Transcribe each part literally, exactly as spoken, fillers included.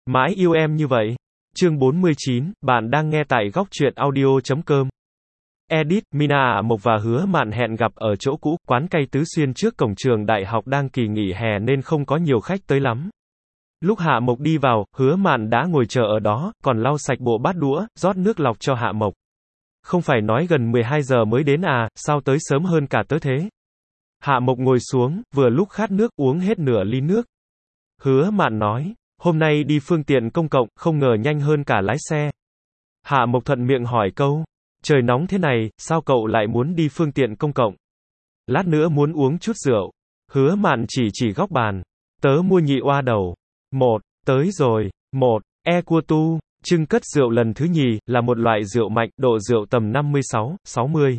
Mãi yêu em như vậy. Chương bốn mươi chín, bạn đang nghe tại góc truyện audio chấm com. Edit, Mina Ả Mộc và Hứa Mạn hẹn gặp ở chỗ cũ, quán cây Tứ Xuyên trước cổng trường đại học đang kỳ nghỉ hè nên không có nhiều khách tới lắm. Lúc Hạ Mộc đi vào, Hứa Mạn đã ngồi chờ ở đó, còn lau sạch bộ bát đũa, rót nước lọc cho Hạ Mộc. Không phải nói gần mười hai giờ mới đến à, sao tới sớm hơn cả tớ thế? Hạ Mộc ngồi xuống, vừa lúc khát nước, uống hết nửa ly nước. Hứa Mạn nói, hôm nay đi phương tiện công cộng, không ngờ nhanh hơn cả lái xe. Hạ Mộc thuận miệng hỏi câu, trời nóng thế này, sao cậu lại muốn đi phương tiện công cộng? Lát nữa muốn uống chút rượu. Hứa Mạn chỉ chỉ góc bàn. Tớ mua nhị oa đầu. Một, tới rồi. Một, e cua tu. Trưng cất rượu lần thứ nhì, là một loại rượu mạnh, độ rượu tầm năm mươi sáu, sáu mươi.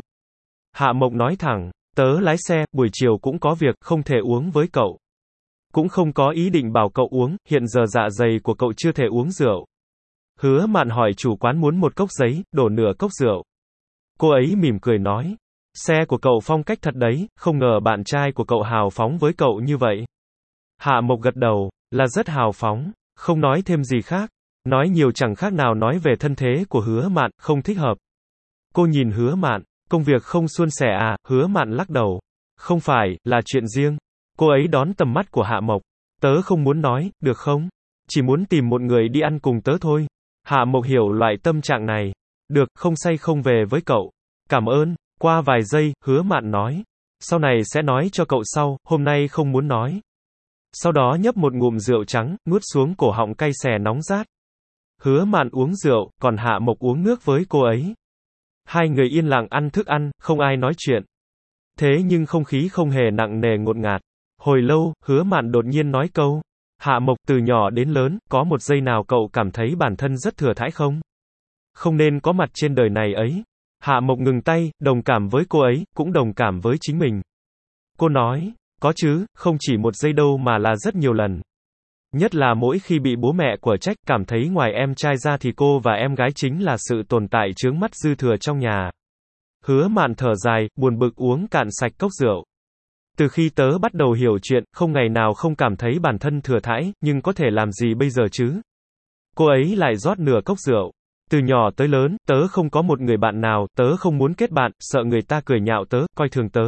Hạ Mộc nói thẳng, tớ lái xe, buổi chiều cũng có việc, không thể uống với cậu. Cũng không có ý định bảo cậu uống, hiện giờ dạ dày của cậu chưa thể uống rượu. Hứa Mạn hỏi chủ quán muốn một cốc giấy, đổ nửa cốc rượu. Cô ấy mỉm cười nói, xe của cậu phong cách thật đấy, không ngờ bạn trai của cậu hào phóng với cậu như vậy. Hạ Mộc gật đầu, là rất hào phóng, không nói thêm gì khác. Nói nhiều chẳng khác nào nói về thân thế của Hứa Mạn, không thích hợp. Cô nhìn Hứa Mạn, công việc không suôn sẻ à? Hứa Mạn lắc đầu. Không phải, là chuyện riêng. Cô ấy đón tầm mắt của Hạ Mộc. Tớ không muốn nói, được không? Chỉ muốn tìm một người đi ăn cùng tớ thôi. Hạ Mộc hiểu loại tâm trạng này. Được, không say không về với cậu. Cảm ơn. Qua vài giây, Hứa Mạn nói. Sau này sẽ nói cho cậu sau, hôm nay không muốn nói. Sau đó nhấp một ngụm rượu trắng, nuốt xuống cổ họng cay xè nóng rát. Hứa Mạn uống rượu, còn Hạ Mộc uống nước với cô ấy. Hai người yên lặng ăn thức ăn, không ai nói chuyện. Thế nhưng không khí không hề nặng nề ngột ngạt. Hồi lâu, Hứa Mạn đột nhiên nói câu. Hạ Mộc, từ nhỏ đến lớn, có một giây nào cậu cảm thấy bản thân rất thừa thãi không? Không nên có mặt trên đời này ấy. Hạ Mộc ngừng tay, đồng cảm với cô ấy, cũng đồng cảm với chính mình. Cô nói, có chứ, không chỉ một giây đâu mà là rất nhiều lần. Nhất là mỗi khi bị bố mẹ của trách, cảm thấy ngoài em trai ra thì cô và em gái chính là sự tồn tại chướng mắt dư thừa trong nhà. Hứa Mạn thở dài, buồn bực uống cạn sạch cốc rượu. Từ khi tớ bắt đầu hiểu chuyện, không ngày nào không cảm thấy bản thân thừa thãi, nhưng có thể làm gì bây giờ chứ? Cô ấy lại rót nửa cốc rượu. Từ nhỏ tới lớn, tớ không có một người bạn nào, tớ không muốn kết bạn, sợ người ta cười nhạo tớ, coi thường tớ.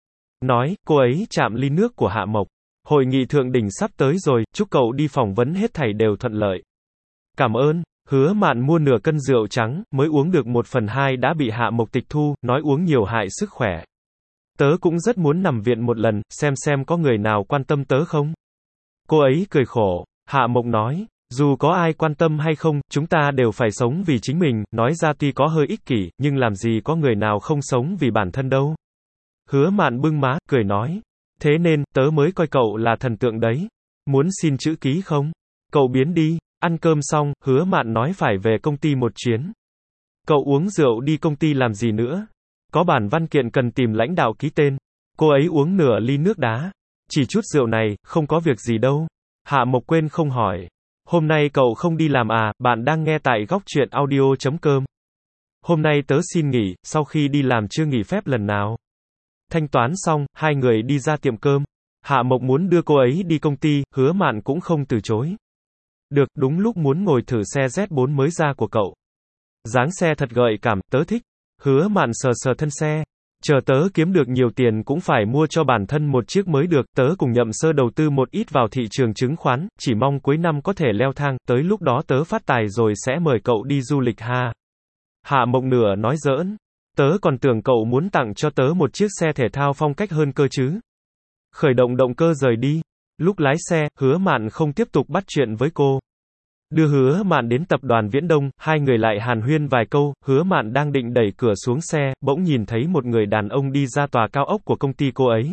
Nói, cô ấy chạm ly nước của Hạ Mộc. Hội nghị thượng đỉnh sắp tới rồi, chúc cậu đi phỏng vấn hết thảy đều thuận lợi. Cảm ơn. Hứa Mạn mua nửa cân rượu trắng, mới uống được một phần hai đã bị Hạ Mộc tịch thu, nói uống nhiều hại sức khỏe. Tớ cũng rất muốn nằm viện một lần, xem xem có người nào quan tâm tớ không. Cô ấy cười khổ. Hạ Mộc nói, dù có ai quan tâm hay không, chúng ta đều phải sống vì chính mình, nói ra tuy có hơi ích kỷ, nhưng làm gì có người nào không sống vì bản thân đâu. Hứa Mạn bưng má, cười nói. Thế nên, tớ mới coi cậu là thần tượng đấy. Muốn xin chữ ký không? Cậu biến đi. Ăn cơm xong, Hứa Mạn nói phải về công ty một chuyến. Cậu uống rượu đi công ty làm gì nữa? Có bản văn kiện cần tìm lãnh đạo ký tên. Cô ấy uống nửa ly nước đá. Chỉ chút rượu này, không có việc gì đâu. Hạ Mộc quên không hỏi. Hôm nay cậu không đi làm à? Bạn đang nghe tại góc truyện audio chấm com. Hôm nay tớ xin nghỉ, sau khi đi làm chưa nghỉ phép lần nào. Thanh toán xong, hai người đi ra tiệm cơm. Hạ Mộc muốn đưa cô ấy đi công ty, Hứa Mạn cũng không từ chối. Được, đúng lúc muốn ngồi thử xe Z bốn mới ra của cậu. Dáng xe thật gợi cảm, tớ thích. Hứa Mạn sờ sờ thân xe. Chờ tớ kiếm được nhiều tiền cũng phải mua cho bản thân một chiếc mới được, tớ cùng Nhậm Sơ đầu tư một ít vào thị trường chứng khoán, chỉ mong cuối năm có thể leo thang, tới lúc đó tớ phát tài rồi sẽ mời cậu đi du lịch ha. Hạ Mộc nửa nói giỡn. Tớ còn tưởng cậu muốn tặng cho tớ một chiếc xe thể thao phong cách hơn cơ chứ. Khởi động động cơ rời đi. Lúc lái xe, Hứa Mạn không tiếp tục bắt chuyện với cô. Đưa Hứa Mạn đến tập đoàn Viễn Đông, hai người lại hàn huyên vài câu, Hứa Mạn đang định đẩy cửa xuống xe, bỗng nhìn thấy một người đàn ông đi ra tòa cao ốc của công ty cô ấy.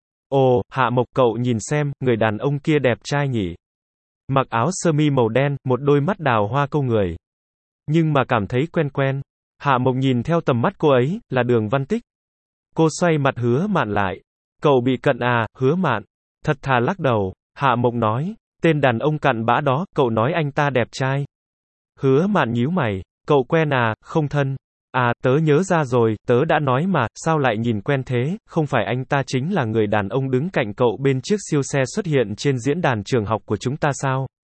Ồ, Hạ Mộc, cậu nhìn xem, người đàn ông kia đẹp trai nhỉ. Mặc áo sơ mi màu đen, một đôi mắt đào hoa câu người. Nhưng mà cảm thấy quen quen. Hạ Mộc nhìn theo tầm mắt cô ấy, là Đường Văn Tích. Cô xoay mặt Hứa Mạn lại. Cậu bị cận à? Hứa Mạn thật thà lắc đầu. Hạ Mộc nói, tên đàn ông cặn bã đó, cậu nói anh ta đẹp trai. Hứa Mạn nhíu mày. Cậu quen à? Không thân. À, tớ nhớ ra rồi, tớ đã nói mà, sao lại nhìn quen thế, không phải anh ta chính là người đàn ông đứng cạnh cậu bên chiếc siêu xe xuất hiện trên diễn đàn trường học của chúng ta sao?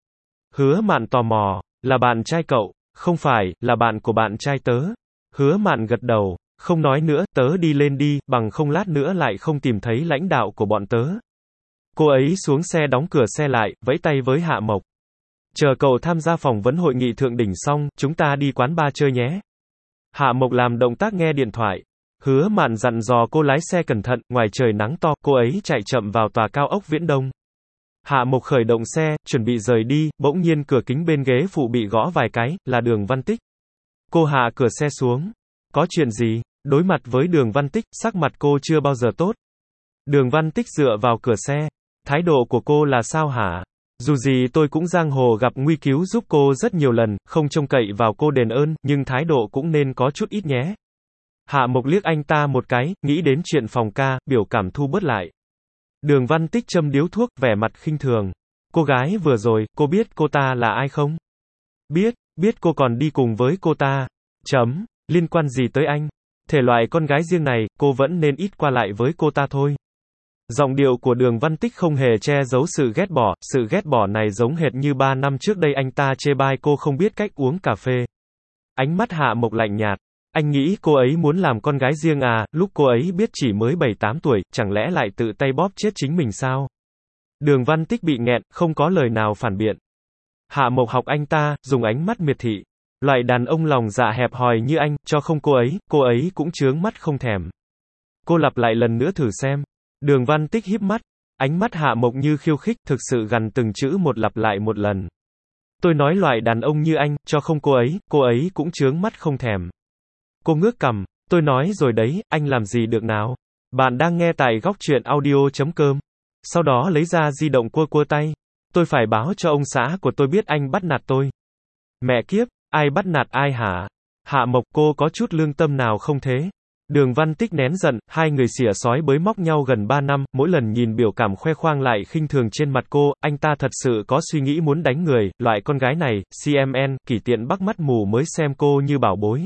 Hứa Mạn tò mò, là bạn trai cậu? Không phải, là bạn của bạn trai tớ. Hứa Mạn gật đầu, không nói nữa, tớ đi lên đi, bằng không lát nữa lại không tìm thấy lãnh đạo của bọn tớ. Cô ấy xuống xe đóng cửa xe lại, vẫy tay với Hạ Mộc. Chờ cậu tham gia phỏng vấn hội nghị thượng đỉnh xong, chúng ta đi quán bar chơi nhé. Hạ Mộc làm động tác nghe điện thoại. Hứa Mạn dặn dò cô lái xe cẩn thận, ngoài trời nắng to, cô ấy chạy chậm vào tòa cao ốc Viễn Đông. Hạ Mộc khởi động xe, chuẩn bị rời đi, bỗng nhiên cửa kính bên ghế phụ bị gõ vài cái, là Đường Văn Tích. Cô hạ cửa xe xuống. Có chuyện gì? Đối mặt với Đường Văn Tích, sắc mặt cô chưa bao giờ tốt. Đường Văn Tích dựa vào cửa xe. Thái độ của cô là sao hả? Dù gì tôi cũng giang hồ gặp nguy cứu giúp cô rất nhiều lần, không trông cậy vào cô đền ơn, nhưng thái độ cũng nên có chút ít nhé. Hạ Mộc liếc anh ta một cái, nghĩ đến chuyện phòng ca, biểu cảm thu bớt lại. Đường Văn Tích châm điếu thuốc, vẻ mặt khinh thường. Cô gái vừa rồi, cô biết cô ta là ai không? Biết, biết cô còn đi cùng với cô ta. Chấm, liên quan gì tới anh? Thể loại con gái riêng này, cô vẫn nên ít qua lại với cô ta thôi. Giọng điệu của Đường Văn Tích không hề che giấu sự ghét bỏ, sự ghét bỏ này giống hệt như ba năm trước đây anh ta chê bai cô không biết cách uống cà phê. Ánh mắt Hạ Mộc lạnh nhạt. Anh nghĩ cô ấy muốn làm con gái riêng à, lúc cô ấy biết chỉ mới bảy tám tuổi, chẳng lẽ lại tự tay bóp chết chính mình sao? Đường Văn Tích bị nghẹn, không có lời nào phản biện. Hạ Mộc học anh ta, dùng ánh mắt miệt thị. Loại đàn ông lòng dạ hẹp hòi như anh, cho không cô ấy, cô ấy cũng chướng mắt không thèm. Cô lặp lại lần nữa thử xem. Đường Văn Tích híp mắt. Ánh mắt Hạ Mộc như khiêu khích, thực sự gằn từng chữ một lặp lại một lần. Tôi nói loại đàn ông như anh, cho không cô ấy, cô ấy cũng chướng mắt không thèm. Cô ngước cằm, tôi nói rồi đấy, anh làm gì được nào. Bạn đang nghe tại góc truyện audio chấm com. Sau đó lấy ra di động cua cua tay. Tôi phải báo cho ông xã của tôi biết anh bắt nạt tôi. Mẹ kiếp, ai bắt nạt ai hả? Hạ Mộc, cô có chút lương tâm nào không thế? Đường Văn Tích nén giận, hai người xỉa xói bới móc nhau gần ba năm, mỗi lần nhìn biểu cảm khoe khoang lại khinh thường trên mặt cô, anh ta thật sự có suy nghĩ muốn đánh người, loại con gái này, xê em en, Kỷ Tiện Bắc mắt mù mới xem cô như bảo bối.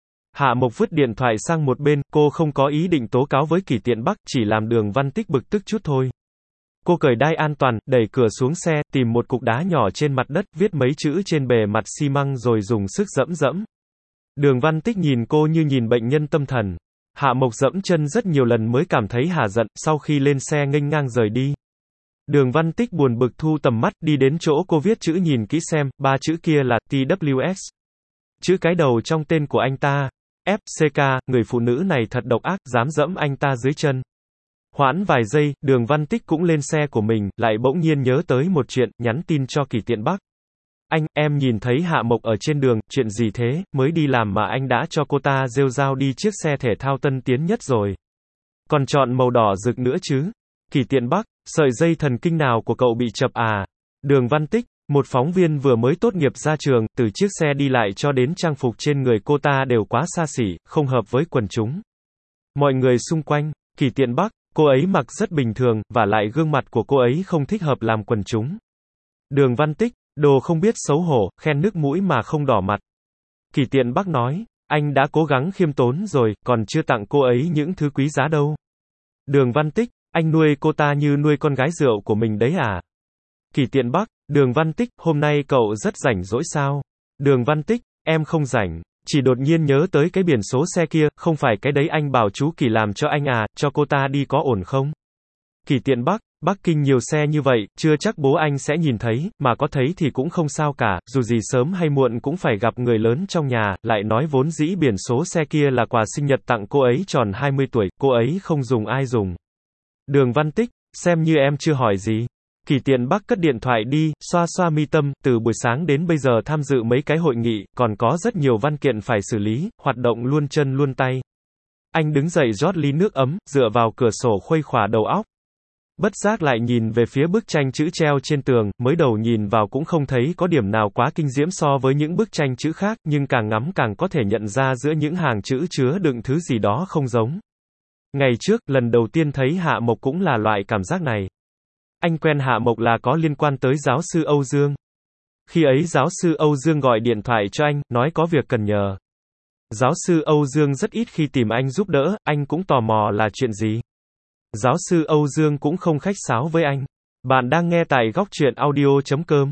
Hạ Mộc vứt điện thoại sang một bên, cô không có ý định tố cáo với Kỷ Tiện Bắc, chỉ làm Đường Văn Tích bực tức chút thôi. Cô cởi đai an toàn, đẩy cửa xuống xe, tìm một cục đá nhỏ trên mặt đất, viết mấy chữ trên bề mặt xi măng rồi dùng sức dẫm dẫm. Đường Văn Tích nhìn cô như nhìn bệnh nhân tâm thần. Hạ Mộc dẫm chân rất nhiều lần mới cảm thấy hả giận, sau khi lên xe nghênh ngang rời đi. Đường Văn Tích buồn bực thu tầm mắt, đi đến chỗ cô viết chữ nhìn kỹ xem, ba chữ kia là tê vê ét. Chữ cái đầu trong tên của anh ta. ép xê ca, người phụ nữ này thật độc ác, dám dẫm anh ta dưới chân. Hoãn vài giây, Đường Văn Tích cũng lên xe của mình, lại bỗng nhiên nhớ tới một chuyện, nhắn tin cho Kỷ Tiện Bắc. Anh, em nhìn thấy Hạ Mộc ở trên đường, chuyện gì thế, mới đi làm mà anh đã cho cô ta rêu rao đi chiếc xe thể thao tân tiến nhất rồi. Còn chọn màu đỏ rực nữa chứ. Kỷ Tiện Bắc, sợi dây thần kinh nào của cậu bị chập à? Đường Văn Tích, một phóng viên vừa mới tốt nghiệp ra trường, từ chiếc xe đi lại cho đến trang phục trên người cô ta đều quá xa xỉ, không hợp với quần chúng. Mọi người xung quanh, Kỷ Tiện Bắc, cô ấy mặc rất bình thường, và lại gương mặt của cô ấy không thích hợp làm quần chúng. Đường Văn Tích, đồ không biết xấu hổ, khen nước mũi mà không đỏ mặt. Kỷ Tiện Bắc nói, anh đã cố gắng khiêm tốn rồi, còn chưa tặng cô ấy những thứ quý giá đâu. Đường Văn Tích, anh nuôi cô ta như nuôi con gái rượu của mình đấy à? Kỷ Tiện Bắc, Đường Văn Tích, hôm nay cậu rất rảnh rỗi sao? Đường Văn Tích, em không rảnh, chỉ đột nhiên nhớ tới cái biển số xe kia, không phải cái đấy anh bảo chú Kỷ làm cho anh à, cho cô ta đi có ổn không? Kỷ Tiện Bắc, Bắc Kinh nhiều xe như vậy, chưa chắc bố anh sẽ nhìn thấy, mà có thấy thì cũng không sao cả, dù gì sớm hay muộn cũng phải gặp người lớn trong nhà, lại nói vốn dĩ biển số xe kia là quà sinh nhật tặng cô ấy tròn hai mươi tuổi, cô ấy không dùng ai dùng. Đường Văn Tích, xem như em chưa hỏi gì. Kỷ Tiện Bắc cất điện thoại đi, xoa xoa mi tâm, từ buổi sáng đến bây giờ tham dự mấy cái hội nghị, còn có rất nhiều văn kiện phải xử lý, hoạt động luôn chân luôn tay. Anh đứng dậy rót ly nước ấm, dựa vào cửa sổ khuây khỏa đầu óc. Bất giác lại nhìn về phía bức tranh chữ treo trên tường, mới đầu nhìn vào cũng không thấy có điểm nào quá kinh diễm so với những bức tranh chữ khác, nhưng càng ngắm càng có thể nhận ra giữa những hàng chữ chứa đựng thứ gì đó không giống. Ngày trước, lần đầu tiên thấy Hạ Mộc cũng là loại cảm giác này. Anh quen Hạ Mộc là có liên quan tới giáo sư Âu Dương. Khi ấy giáo sư Âu Dương gọi điện thoại cho anh, nói có việc cần nhờ. Giáo sư Âu Dương rất ít khi tìm anh giúp đỡ, anh cũng tò mò là chuyện gì. Giáo sư Âu Dương cũng không khách sáo với anh. Bạn đang nghe tại góc truyện audio chấm com.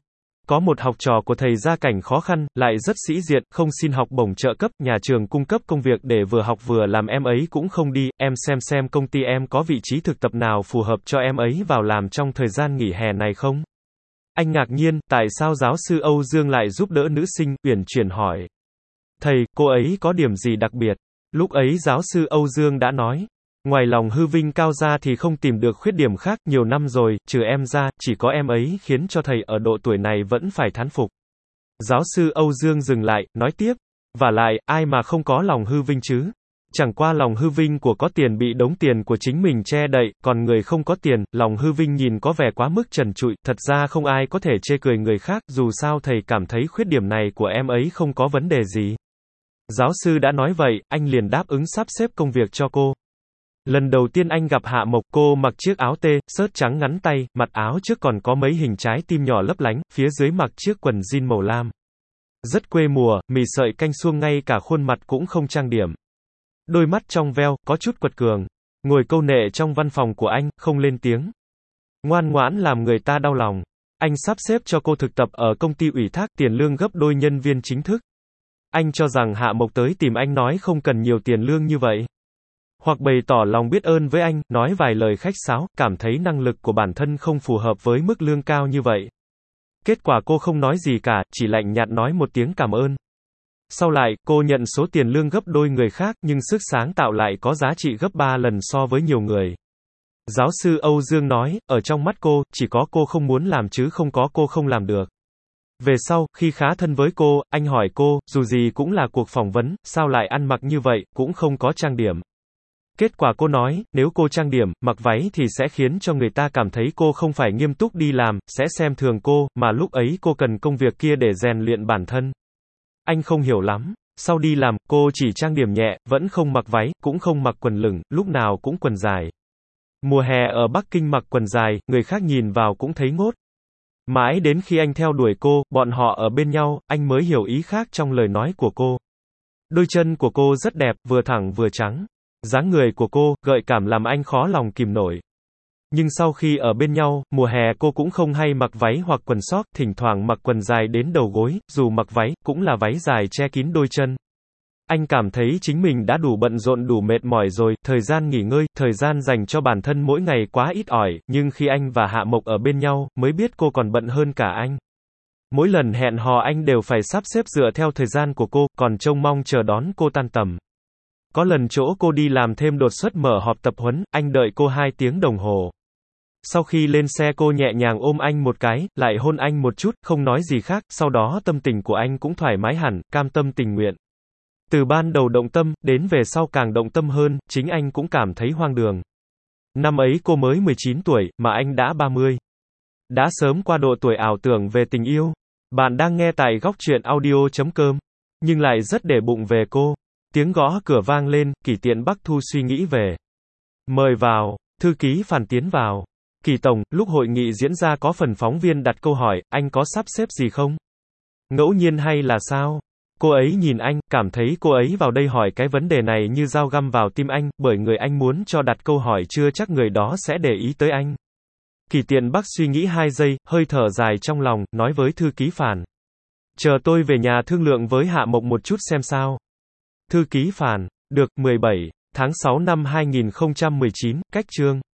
Có một học trò của thầy gia cảnh khó khăn, lại rất sĩ diện, không xin học bổng trợ cấp, nhà trường cung cấp công việc để vừa học vừa làm em ấy cũng không đi, em xem xem công ty em có vị trí thực tập nào phù hợp cho em ấy vào làm trong thời gian nghỉ hè này không? Anh ngạc nhiên, tại sao giáo sư Âu Dương lại giúp đỡ nữ sinh, uyển chuyển hỏi. Thầy, cô ấy có điểm gì đặc biệt? Lúc ấy giáo sư Âu Dương đã nói. Ngoài lòng hư vinh cao ra thì không tìm được khuyết điểm khác, nhiều năm rồi, trừ em ra, chỉ có em ấy khiến cho thầy ở độ tuổi này vẫn phải thán phục. Giáo sư Âu Dương dừng lại, nói tiếp. Vả lại, ai mà không có lòng hư vinh chứ? Chẳng qua lòng hư vinh của có tiền bị đống tiền của chính mình che đậy, còn người không có tiền, lòng hư vinh nhìn có vẻ quá mức trần trụi, thật ra không ai có thể chê cười người khác, dù sao thầy cảm thấy khuyết điểm này của em ấy không có vấn đề gì. Giáo sư đã nói vậy, anh liền đáp ứng sắp xếp công việc cho cô. Lần đầu tiên anh gặp Hạ Mộc, cô mặc chiếc áo tê, xớt trắng ngắn tay, mặt áo trước còn có mấy hình trái tim nhỏ lấp lánh, phía dưới mặc chiếc quần jean màu lam. Rất quê mùa, mì sợi canh suông ngay cả khuôn mặt cũng không trang điểm. Đôi mắt trong veo, có chút quật cường. Ngồi câu nệ trong văn phòng của anh, không lên tiếng. Ngoan ngoãn làm người ta đau lòng. Anh sắp xếp cho cô thực tập ở công ty ủy thác, tiền lương gấp đôi nhân viên chính thức. Anh cho rằng Hạ Mộc tới tìm anh nói không cần nhiều tiền lương như vậy. Hoặc bày tỏ lòng biết ơn với anh, nói vài lời khách sáo, cảm thấy năng lực của bản thân không phù hợp với mức lương cao như vậy. Kết quả cô không nói gì cả, chỉ lạnh nhạt nói một tiếng cảm ơn. Sau lại, cô nhận số tiền lương gấp đôi người khác, nhưng sức sáng tạo lại có giá trị gấp ba lần so với nhiều người. Giáo sư Âu Dương nói, ở trong mắt cô, chỉ có cô không muốn làm chứ không có cô không làm được. Về sau, khi khá thân với cô, anh hỏi cô, dù gì cũng là cuộc phỏng vấn, sao lại ăn mặc như vậy, cũng không có trang điểm. Kết quả cô nói, nếu cô trang điểm, mặc váy thì sẽ khiến cho người ta cảm thấy cô không phải nghiêm túc đi làm, sẽ xem thường cô, mà lúc ấy cô cần công việc kia để rèn luyện bản thân. Anh không hiểu lắm. Sau đi làm, cô chỉ trang điểm nhẹ, vẫn không mặc váy, cũng không mặc quần lửng, lúc nào cũng quần dài. Mùa hè ở Bắc Kinh mặc quần dài, người khác nhìn vào cũng thấy ngốt. Mãi đến khi anh theo đuổi cô, bọn họ ở bên nhau, anh mới hiểu ý khác trong lời nói của cô. Đôi chân của cô rất đẹp, vừa thẳng vừa trắng. Dáng người của cô, gợi cảm làm anh khó lòng kìm nổi. Nhưng sau khi ở bên nhau, mùa hè cô cũng không hay mặc váy hoặc quần sóc, thỉnh thoảng mặc quần dài đến đầu gối, dù mặc váy, cũng là váy dài che kín đôi chân. Anh cảm thấy chính mình đã đủ bận rộn đủ mệt mỏi rồi, thời gian nghỉ ngơi, thời gian dành cho bản thân mỗi ngày quá ít ỏi, nhưng khi anh và Hạ Mộc ở bên nhau, mới biết cô còn bận hơn cả anh. Mỗi lần hẹn hò anh đều phải sắp xếp dựa theo thời gian của cô, còn trông mong chờ đón cô tan tầm. Có lần chỗ cô đi làm thêm đột xuất mở họp tập huấn, anh đợi cô hai tiếng đồng hồ. Sau khi lên xe cô nhẹ nhàng ôm anh một cái, lại hôn anh một chút, không nói gì khác, sau đó tâm tình của anh cũng thoải mái hẳn, cam tâm tình nguyện. Từ ban đầu động tâm, đến về sau càng động tâm hơn, chính anh cũng cảm thấy hoang đường. Năm ấy cô mới mười chín tuổi, mà anh đã ba mươi. Đã sớm qua độ tuổi ảo tưởng về tình yêu. Bạn đang nghe tại góc truyện audio chấm com, nhưng lại rất để bụng về cô. Tiếng gõ cửa vang lên, Kỳ Tiện Bắc Thu suy nghĩ về. Mời vào, thư ký Phàn tiến vào. Kỳ Tổng, lúc hội nghị diễn ra có phần phóng viên đặt câu hỏi, anh có sắp xếp gì không? Ngẫu nhiên hay là sao? Cô ấy nhìn anh, cảm thấy cô ấy vào đây hỏi cái vấn đề này như dao găm vào tim anh, bởi người anh muốn cho đặt câu hỏi chưa chắc người đó sẽ để ý tới anh. Kỳ Tiện Bắc suy nghĩ hai giây, hơi thở dài trong lòng, nói với thư ký Phàn. Chờ tôi về nhà thương lượng với Hạ Mộc một chút xem sao. Thư ký Phàn, được, mười bảy tháng sáu năm hai nghìn không trăm mười chín, cách chương.